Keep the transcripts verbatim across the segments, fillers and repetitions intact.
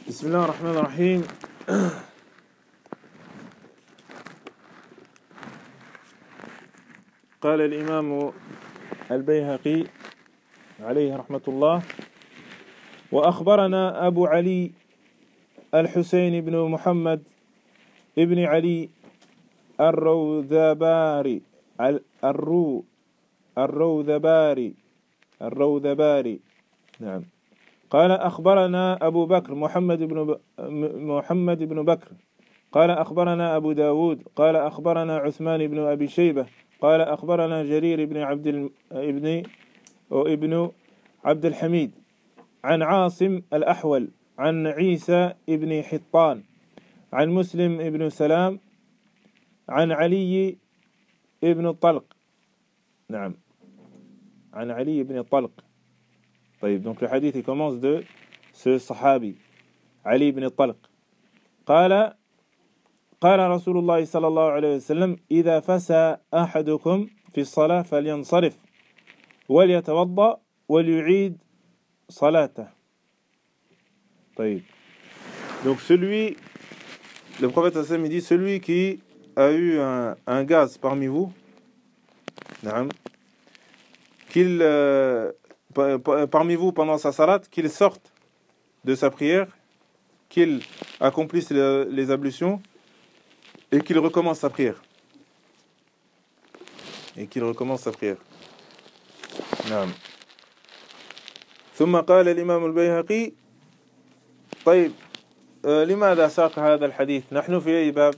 بسم الله الرحمن الرحيم. قال الإمام البيهقي عليه رحمة الله: وأخبرنا أبو علي الحسين بن محمد ابن علي الروذباري الرو الروذباري الروذباري نعم. قال أخبرنا أبو بكر محمد بن ب... محمد بن بكر قال أخبرنا أبو داود قال أخبرنا عثمان بن أبي شيبة قال أخبرنا جرير بن عبد ال... ابن أو ابن عبد الحميد عن عاصم الأحول عن عيسى بن حطان عن مسلم بن سلام عن علي بن الطلق نعم عن علي بن الطلق. طيب, donc le hadith il commence de ce sahabi Ali ibn al-Talq. قال قال رسول الله صلى الله عليه وسلم: إذا فسى أحدكم في الصلاة فلينصرف وليتوضأ وليعيد صلاته. طيب, donc celui, le prophète sallallahu alayhi wa sallam dit: celui qui a eu un, un gaz parmi vous, qu'il euh, parmi vous pendant sa salat, qu'il sorte de sa prière, qu'il accomplisse les, les ablutions et qu'il recommence sa prière. Et qu'il recommence sa prière. نعم. ثم قال الإمام البيهقي: طيب لماذا ساق هذا الحديث؟ نحن في أي باب؟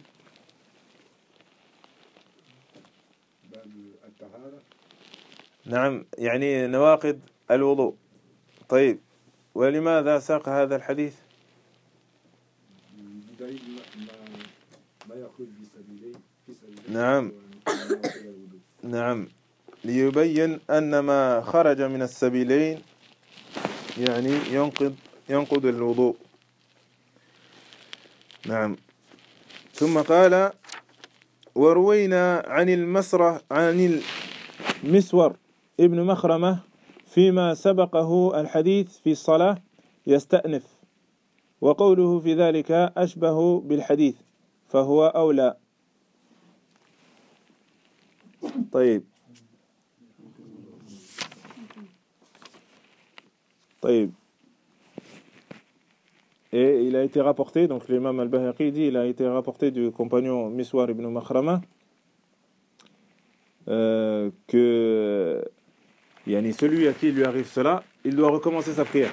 باب الطهارة. نعم, يعني نواقض الوضوء. طيب, ولماذا ساق هذا الحديث؟ نعم نعم ليبين أن ما خرج من السبيلين يعني ينقض ينقض الوضوء. نعم. ثم قال: وروينا عن المسرة عن المسور ابن مخرمة فيما سبقه الحديث في الصلاة يستأنف، وقوله في ذلك أشبه بالحديث فهو أولى. طيب طيب Et il a été rapporté, donc l'imam al-Bahaqi dit, il a été rapporté du compagnon Miswar ibn Makhrama euh, que yani, celui à qui lui arrive cela, il doit recommencer sa prière.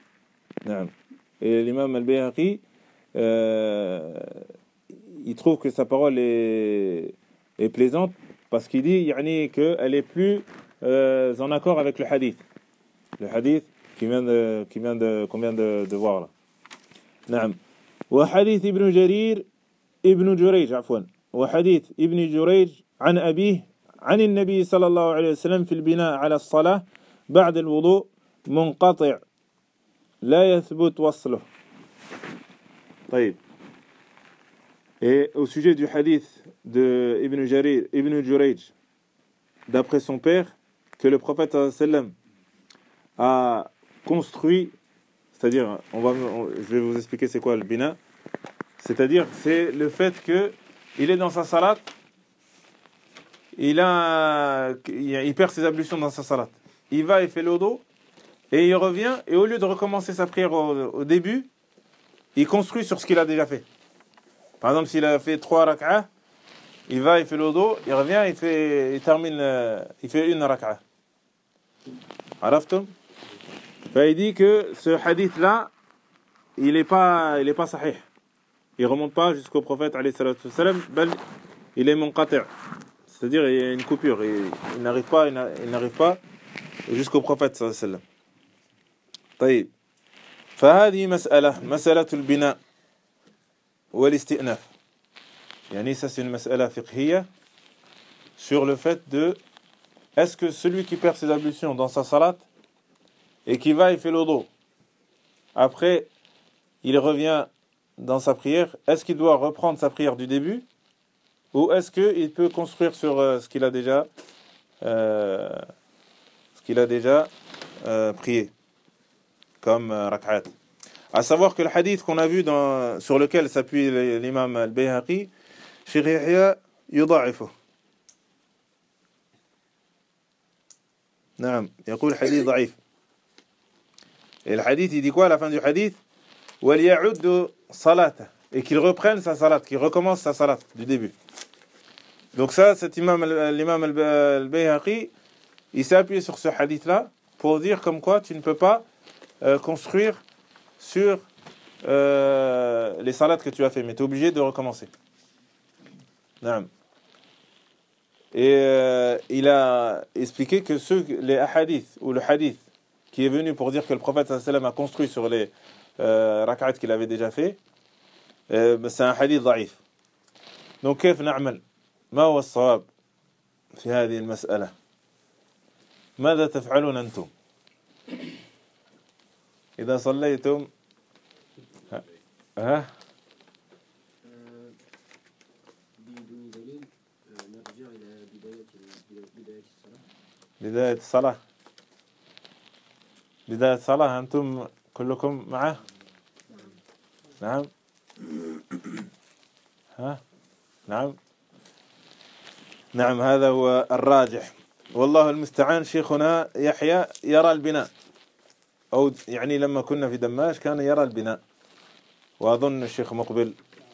Et l'imam al-Bahaqi euh, il trouve que sa parole est, est plaisante parce qu'il dit yani, qu'elle est plus euh, en accord avec le hadith. Le hadith qui vient de, qui vient de, qu'on vient de, de voir là. نعم. وحديث ابن جرير ابن جريج عفوا وحديث ابن جريج عن أبيه عن النبي صلى الله عليه وسلم في البناء على الصلاة بعد الوضوء منقطع لا يثبت وصله. طيب. Et au sujet du hadith de Ibn Jarir, Ibn Jurayj, d'après son père, que le prophète sallallahu alayhi wa sallam a construit, c'est-à-dire, on va, on, je vais vous expliquer c'est quoi le bina, c'est-à-dire c'est le fait que il est dans sa salat, il a, il perd ses ablutions dans sa salat, il va, il fait le wudu et il revient, et au lieu de recommencer sa prière au, au début, il construit sur ce qu'il a déjà fait. Par exemple, s'il a fait trois rak'ah, il va, il fait le wudu, il revient, il fait, il termine, il fait une rak'ah. Araftum? Il dit que ce hadith-là, il n'est pas, il est pas sahih. Il ne remonte pas jusqu'au prophète, alayhi salatu wassalam, il est munqati'. C'est-à-dire, il y a une coupure. Il, il n'arrive pas, il n'arrive pas jusqu'au prophète, sallallahu alayhi wa sallam. طيب. فهذه مسألة مسألة البناء والاستئناف. يعني ça c'est une mas'ala fiqhiyya sur le fait de est-ce que celui qui perd ses ablutions dans sa salat et qui va, il fait l'odo. Après, il revient dans sa prière. Est-ce qu'il doit reprendre sa prière du début ou est-ce qu'il peut construire sur euh, ce qu'il a déjà, euh, ce qu'il a déjà euh, prié comme euh, rak'at. À savoir que le hadith qu'on a vu dans, sur lequel s'appuie l'imam al-Bayhaqi, Cheikh Yahya يضاعفه. نعم يقول حديث ضعيف. Et le hadith il dit quoi à la fin du hadith? وَلْيَعُدُّ صَلَاتَهُ, et qu'il reprenne sa salat, qu'il recommence sa salat du début. Donc ça, cet imam, l'imam al-Bayhaqi, il s'est appuyé sur ce hadith-là pour dire comme quoi tu ne peux pas euh, construire sur euh, les salats que tu as fait, mais tu es obligé de recommencer. Naam. Et euh, il a expliqué que ceux, les hadiths ou le hadith qui est venu pour dire que le prophète sallallahu alayhi wa sallam a construit sur les euh, rak'at qu'il avait déjà fait, euh, c'est un hadith ضعيف. Donc كيف نعمل؟ ما هو الصواب في هذه المسألة؟ ماذا تفعلون أنتم إذا صليتم؟ ها؟ بداية الصلاة بداية الصلاة أنتم كلكم معه؟ نعم ها؟ نعم نعم هذا هو الراجح والله المستعان. شيخنا يحيى يرى البناء، أو يعني لما كنا في دماش كان يرى البناء، وأظن الشيخ مقبل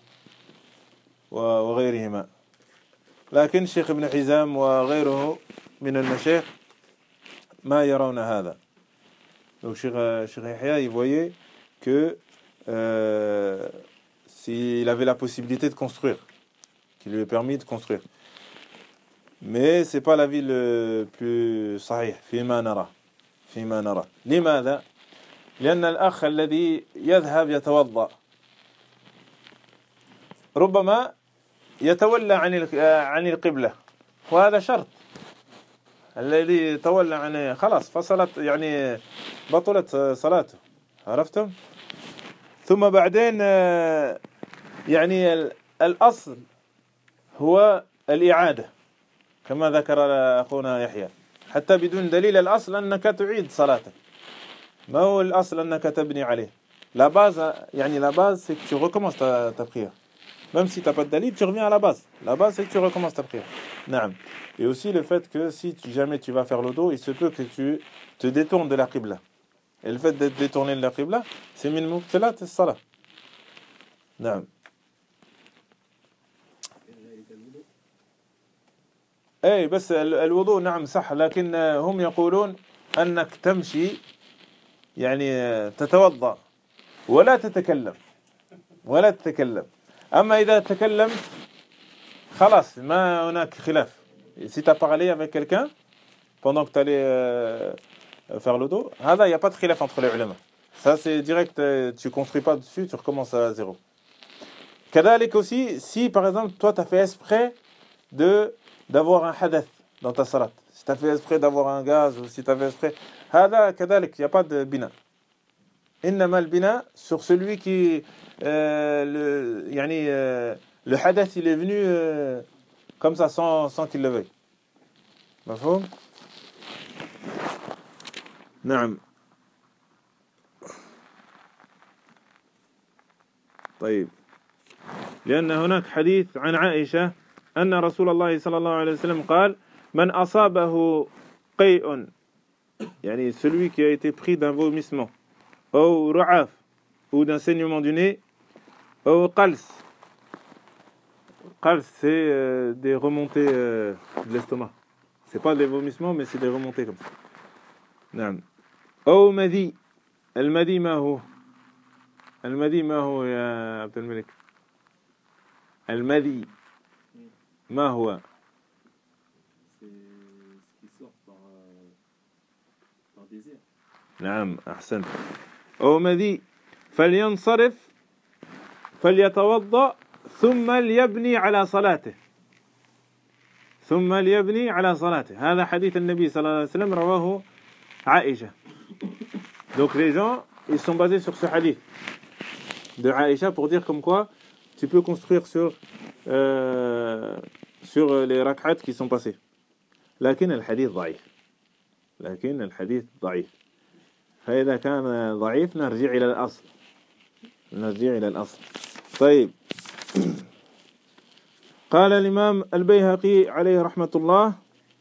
وغيرهما، لكن الشيخ ابن حزام وغيره من المشايخ ما يرون هذا. Donc Cheikh Yahya, il voyait que euh, s'il avait la possibilité de construire, qui lui est permis de construire. Mais c'est pas l'avis le plus صحيح فيما نرى فيما نرى. لماذا؟ لأن الأخ الذي يذهب يتوضأ ربما يتولى عن عن القبلة، وهذا شرط. الذي يتولى عن خلاص فصلت يعني بطلت صلاته، عرفتم؟ ثم بعدين يعني الأصل هو الإعادة كما ذكر أخونا يحيى، حتى بدون دليل. الأصل أنك تعيد صلاتك، ما هو الأصل أنك تبني عليه. La base, يعني la base c'est que tu recommences ta, ta prière. Même si tu n'as pas de dalil, tu reviens à la base. La base c'est que tu recommences ta prière. Naam. Et aussi le fait que si jamais tu vas faire le dos, il se peut que tu te détournes de la qibla. Et le fait d'être détourné de la qibla, c'est min mubtilat as-salat. Naam. اي بس الوضوء نعم صح، لكن هم يقولون انك تمشي يعني تتوضا ولا تتكلم ولا تتكلم. اما اذا تكلمت خلاص ما هناك خلاف. Si tu as parlé avec quelqu'un pendant que tu allais euh, faire le dos, هذا il y a pas de khilaf entre les ulama. Ça c'est direct, tu construis pas dessus, tu recommences à zéro. كذلك aussi, si par exemple toi tu as fait exprès de d'avoir un hadath dans ta salat, si tu as fait exprès d'avoir un gaz, ou si tu as fait exprès, هذا كذلك, il n'y a pas de bina. إنما البناء sur celui qui euh, le يعني euh, le hadath il est venu euh, comme ça sans sans qu'il le veuille. مفهوم؟ نعم. طيب. لأن هناك حديث عن عائشة أن رسول الله صلى الله عليه وسلم قال من أصابه قيء, يعني celui qui a été pris d'un vomissement, ou ru'af, ou d'un saignement du nez, ou qals. Qals c'est euh, des remontées euh, de l'estomac. C'est pas des vomissements mais c'est des remontées comme ça. نعم. أو مذي. المذي ما هو؟ المذي ما هو يا عبد الملك؟ المذي ما هو؟ نعم أحسنت. أو مذي فلينصرف فليتوضأ ثم ليبني على صلاته ثم ليبني على صلاته. هذا حديث النبي صلى الله عليه وسلم رواه عائشة. Donc les gens ils sont basés sur ce hadith de Aïcha pour dire comme quoi tu peux construire sur euh, sur les rak'at qui sont passés. لكن الحديث ضعيف. لكن الحديث ضعيف. فإذا كان ضعيف نرجع إلى الأصل نرجع إلى الأصل. طيب قال الإمام البيهقي عليه رحمة الله: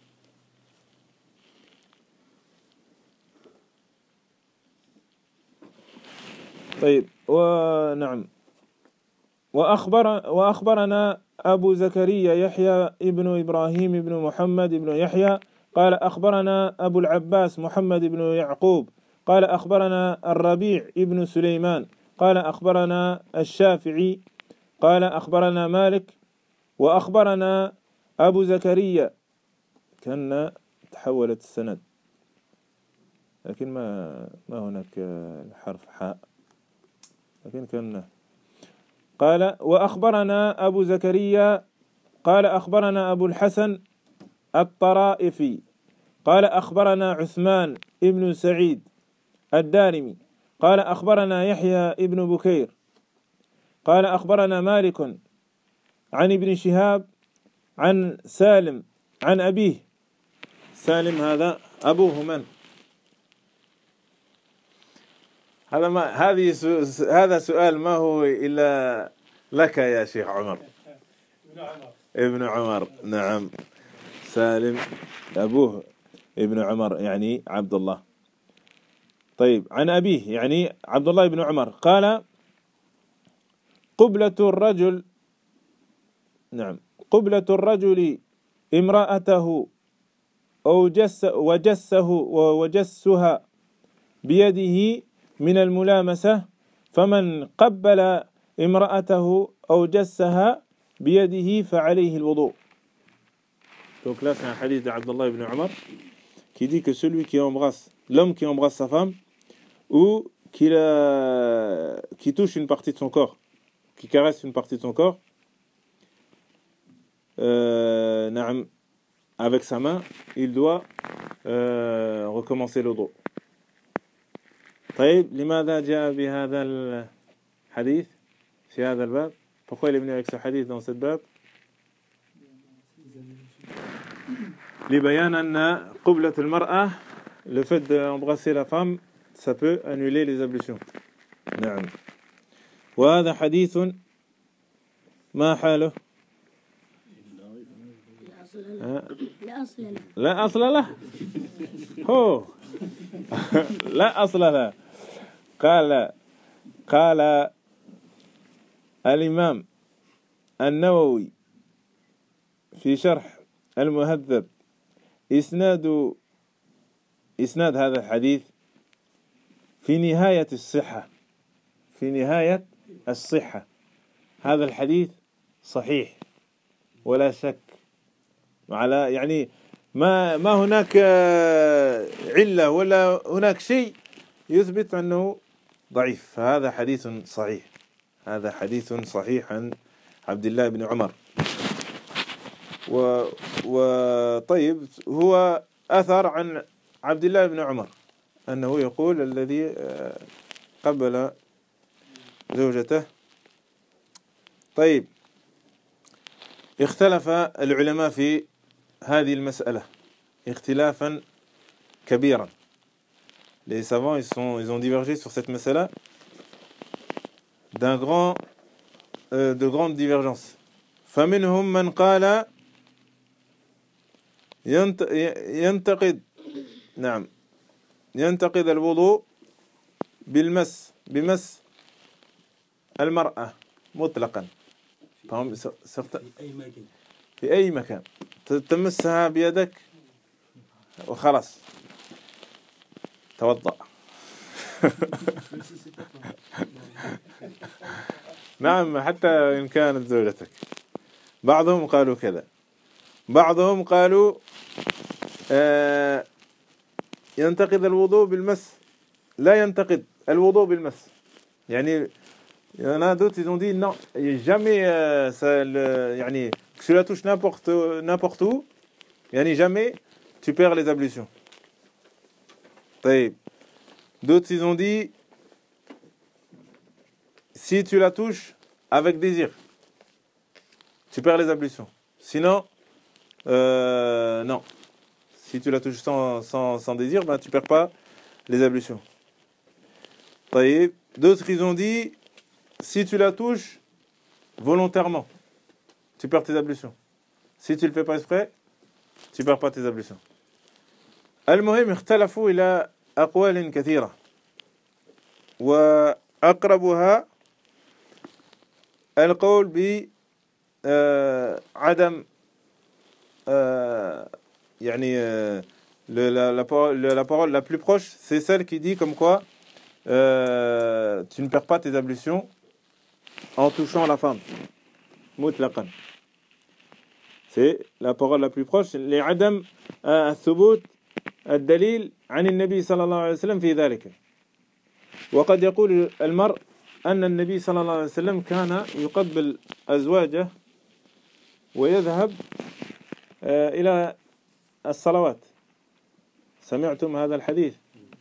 طيب ونعم وأخبر وأخبرنا أبو زكريا يحيى ابن إبراهيم ابن محمد ابن يحيى قال أخبرنا أبو العباس محمد بن يعقوب قال أخبرنا الربيع ابن سليمان قال أخبرنا الشافعي قال أخبرنا مالك وأخبرنا أبو زكريا. كان تحولت السند لكن ما ما هناك الحرف حاء، لكن كان قال وأخبرنا أبو زكريا قال أخبرنا أبو الحسن الطرائفي قال أخبرنا عثمان ابن سعيد الدارمي قال أخبرنا يحيى ابن بكير قال أخبرنا مالك عن ابن شهاب عن سالم عن أبيه. سالم هذا أبوه من؟ هذا ما هذه هذا سؤال ما هو إلا لك يا شيخ عمر. ابن عمر. ابن عمر، نعم. سالم أبوه ابن عمر يعني عبد الله. طيب عن أبيه يعني عبد الله بن عمر قال قبلة الرجل نعم قبلة الرجل امرأته أو جس وجسه وجسها بيده من الملامسة، فمن قبل امرأته أو جسها بيده فعليه الوضوء. Donc là c'est un hadith d'Abdallah ibn Umar qui dit que celui qui embrasse, l'homme qui embrasse sa femme ou qui, la, qui touche une partie de son corps, qui caresse une partie de son corps euh, نعم, avec sa main, il doit euh, recommencer le dos. طيب لماذا جاء بهذا الحديث في هذا الباب؟ Pourquoi il est venu avec ce hadith dans cette bab? لبيان أن قبلة المرأة, le fait d'embrasser la femme, ça peut annuler les ablutions. نعم. وهذا حديث ما حاله؟ لا أصل له. لا أصل له. هو لا أصل له. قال قال الإمام النووي في شرح المهذب إسناد إسناد هذا الحديث في نهاية الصحة في نهاية الصحة هذا الحديث صحيح ولا شك، على يعني ما ما هناك علة ولا هناك شيء يثبت أنه ضعيف، فهذا حديث صحيح. هذا حديث صحيح عن عبد الله بن عمر. و وطيب هو أثر عن عبد الله بن عمر أنه يقول الذي قبل زوجته. طيب اختلف العلماء في هذه المسألة اختلافا كبيرا. Les savants ils sont ils ont divergé sur cette masala d'un grand euh, de grandes divergences. فمنهم من قال ينتقد نعم ينتقد الوضوء بالمس بمس المرأة مطلقا في أي مكان تمسها بيدك وخلاص توضأ. نعم حتى إن كانت زوجتك. بعضهم قالوا كذا، بعضهم قالوا آه ينتقد الوضوء بالمس، لا ينتقد الوضوء بالمس. يعني il y en a d'autres ils ont dit non, jamais euh, ça, le, يعني, que tu la touches n'importe, n'importe où, يعني, jamais tu perds les ablutions. طيب. D'autres ils ont dit si tu la touches avec désir tu perds les ablutions, sinon euh, non, si tu la touches sans, sans, sans désir ben, tu perds pas les ablutions. طيب. D'autres ils ont dit si tu la touches volontairement, tu perds tes ablutions. Si tu le fais pas exprès, tu perds pas tes ablutions. المهم اختلفوا إلى أقوال كثيرة وأقربها القول بعدم يعني la, la, la, la, la parole la plus proche, c'est celle qui dit comme quoi euh, tu ne perds pas tes ablutions en touchant la femme. mutlaqan. C'est la parole la plus proche. لعدم الثبوت الدليل عن النبي صلى الله عليه وسلم في ذلك. وقد يقول المرء أن النبي صلى الله عليه وسلم كان يقبل أزواجه ويذهب إلى الصلوات. سمعتم هذا الحديث؟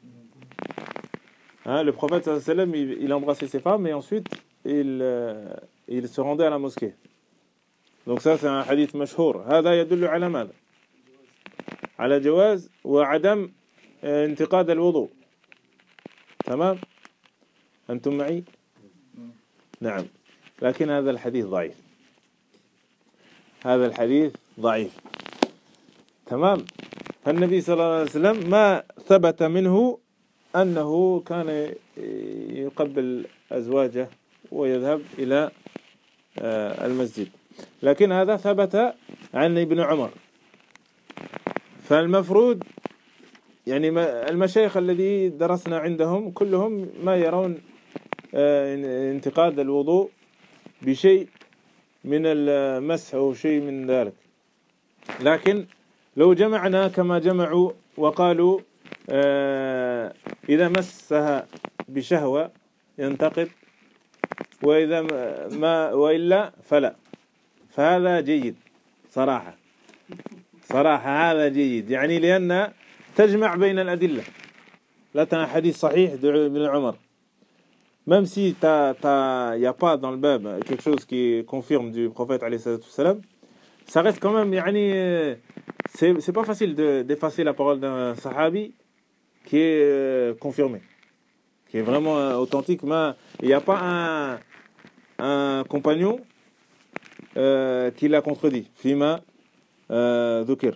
Hein, le prophète sallallahu alayhi wa sallam, il, il embrassait ses femmes et ensuite il, euh, il se rendait à la mosquée. Donc ça c'est un hadith مشهور. هذا يدل على ماذا؟ على جواز وعدم انتقاد الوضوء. تمام؟ أنتم معي؟ نعم. لكن هذا الحديث ضعيف. هذا الحديث ضعيف. تمام؟ فالنبي صلى الله عليه وسلم ما ثبت منه أنه كان يقبل أزواجه ويذهب إلى المسجد. لكن هذا ثبت عن ابن عمر. فالمفروض يعني المشايخ الذي درسنا عندهم كلهم ما يرون انتقاد الوضوء بشيء من المسح أو شيء من ذلك. لكن لو جمعنا كما جمعوا وقالوا إذا مسها بشهوة ينتقد وإذا ما وإلا فلا، فهذا جيد صراحة. صراحة هذا جيد يعني لأن تجمع بين الأدلة. Là tu as un hadith sahih de Ibn Omar. Même si il n'y a pas dans le bab quelque chose qui confirme du prophète alayhi salatu wassalam, ça reste quand même yani, c'est, c'est pas facile de, d'effacer la parole d'un sahabi qui est euh, confirmé, qui est vraiment euh, authentique. Mais il n'y a pas un, un compagnon euh, qui l'a contredit. Fima ذكر.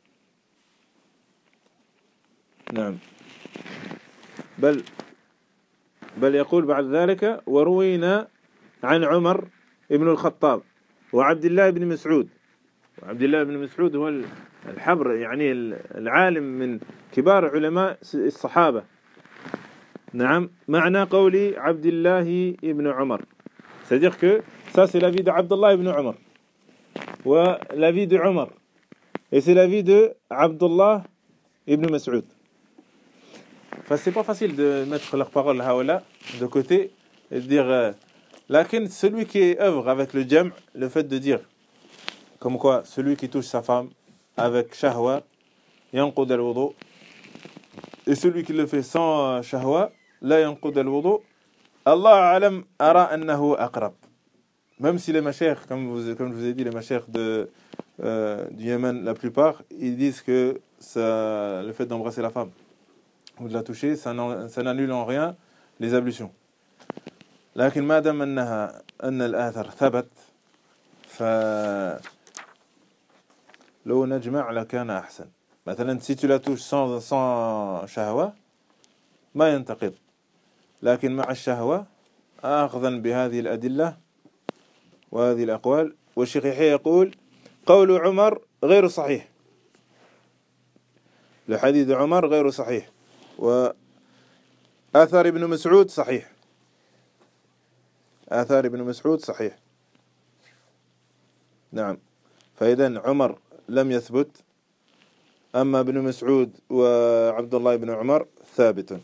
نعم. بل بل يقول بعد ذلك وروينا عن عمر ابن الخطاب وعبد الله بن مسعود. وعبد الله بن مسعود هو الحبر يعني العالم من كبار علماء الصحابة. نعم. معنى قولي عبد الله ابن عمر, c'est-à-dire que ça c'est l'avis de Abdullah ibn Umar ou l'avis de Umar et c'est l'avis de Abdullah ibn Mas'ud. Enfin, c'est pas facile de mettre leurs paroles là de côté et de dire euh, lakin celui qui œuvre avec le jam', le fait de dire comme quoi celui qui touche sa femme avec shahwa yanqud al-wudu et celui qui le fait sans shahwa la yanqud al-wudu, Allah alam ara annahu aqrab. Même si les mashayikh, comme, vous, comme je vous ai dit, les mashayikh de euh, du Yémen, la plupart, ils disent que ça, le fait d'embrasser la femme ou de la toucher, ça, ça n'annule en rien les ablutions. لكن ما دام أنها أن الآثر ثبت فلو نجمع لكان أحسن. مثلا si tu la touches sans sans شهوة ما ينتقض, لكن مع الشهوة أخذا بهذه الأدلة وهذه الأقوال. والشيخ يحيى يقول قول عمر غير صحيح, لحديث عمر غير صحيح, وآثار ابن مسعود صحيح, آثار ابن مسعود صحيح. نعم. فإذن عمر لم يثبت, أما ابن مسعود وعبد الله بن عمر ثابت.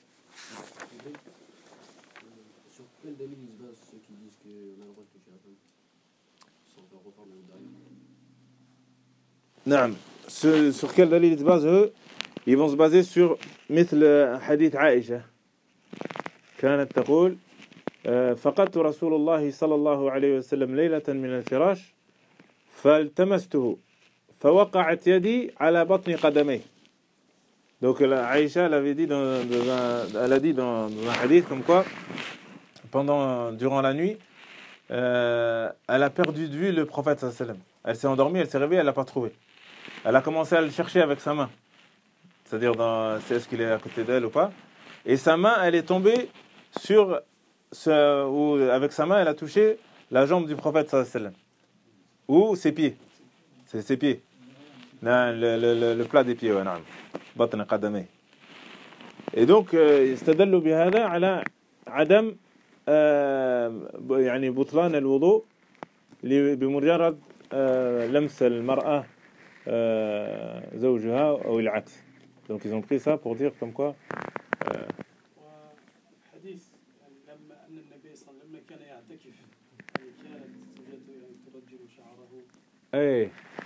نعم. Sur quel dalil ils se basent eux? Ils vont se baser sur مثل حديث عائشة كانت تقول فقدت رسول الله صلى الله عليه وسلم ليلة من الفراش فالتمسته فوقعت يدي على بطن قدميه. Donc Aïcha elle avait dit dans, dans un, elle a dit dans, dans un hadith comme quoi pendant, durant la nuit, euh, elle a perdu de vue le prophète sallallahu alayhi wa sallam. Elle s'est endormie, elle s'est réveillée, elle l'a pas trouvé. Elle a commencé à le chercher avec sa main. C'est-à-dire, dans, c'est est-ce qu'il est à côté d'elle ou pas. Et sa main, elle est tombée sur, ce, ou avec sa main, elle a touché la jambe du prophète sallallahu alayhi wa sallam. Ou ses pieds. C'est ses pieds. Non, le, le, le, le plat des pieds, ouais, نعم. بطن قدميه. Et donc, استدلوا بهذا على عدم يعني بطلان الوضوء بمجرد لمس المرأة زوجها أو العكس. Donc ils ont pris ça pour dire comme quoi حديث لما أن النبي صلى الله عليه وسلم كان يعتكف كانت زوجته ترجل شعره. إيه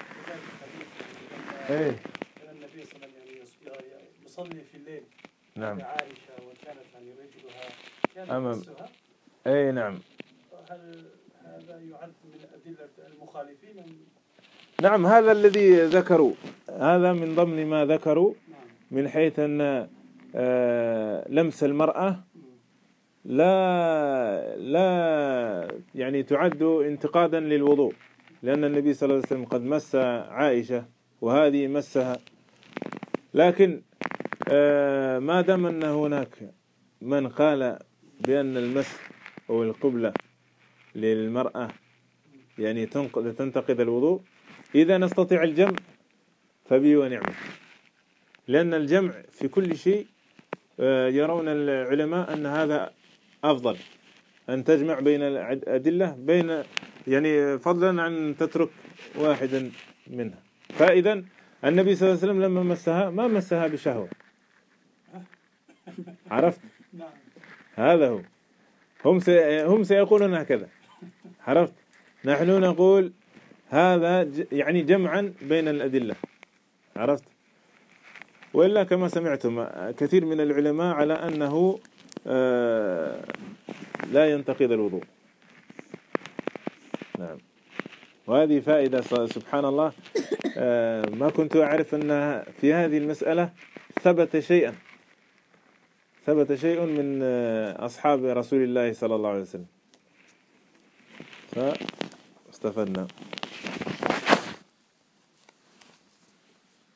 إيه. كان النبي صلى الله عليه وسلم يصلي في الليل. نعم. عائشة وكانت يعني رجلها كانت أمام. تمسها. إيه نعم. هل هذا يعد من أدلة المخالفين؟ نعم هذا الذي ذكروا هذا من ضمن ما ذكروا من حيث أن لمس المرأة لا لا يعني تعد انتقادا للوضوء لأن النبي صلى الله عليه وسلم قد مس عائشة وهذه مسها لكن ما دام أن هناك من قال بأن المس أو القبلة للمرأة يعني تنتقد الوضوء إذا نستطيع الجمع فبي ونعمة لأن الجمع في كل شيء يرون العلماء أن هذا أفضل أن تجمع بين الأدلة بين يعني فضلا عن تترك واحدا منها فإذا النبي صلى الله عليه وسلم لما مسها ما مسها بشهوة عرفت هذا هو هم هم سيقولون هكذا عرفت نحن نقول هذا يعني جمعا بين الأدلة عرفت وإلا كما سمعتم كثير من العلماء على أنه لا ينتقض الوضوء نعم وهذه فائدة سبحان الله ما كنت أعرف أن في هذه المسألة ثبت شيئا ثبت شيء من أصحاب رسول الله صلى الله عليه وسلم فاستفدنا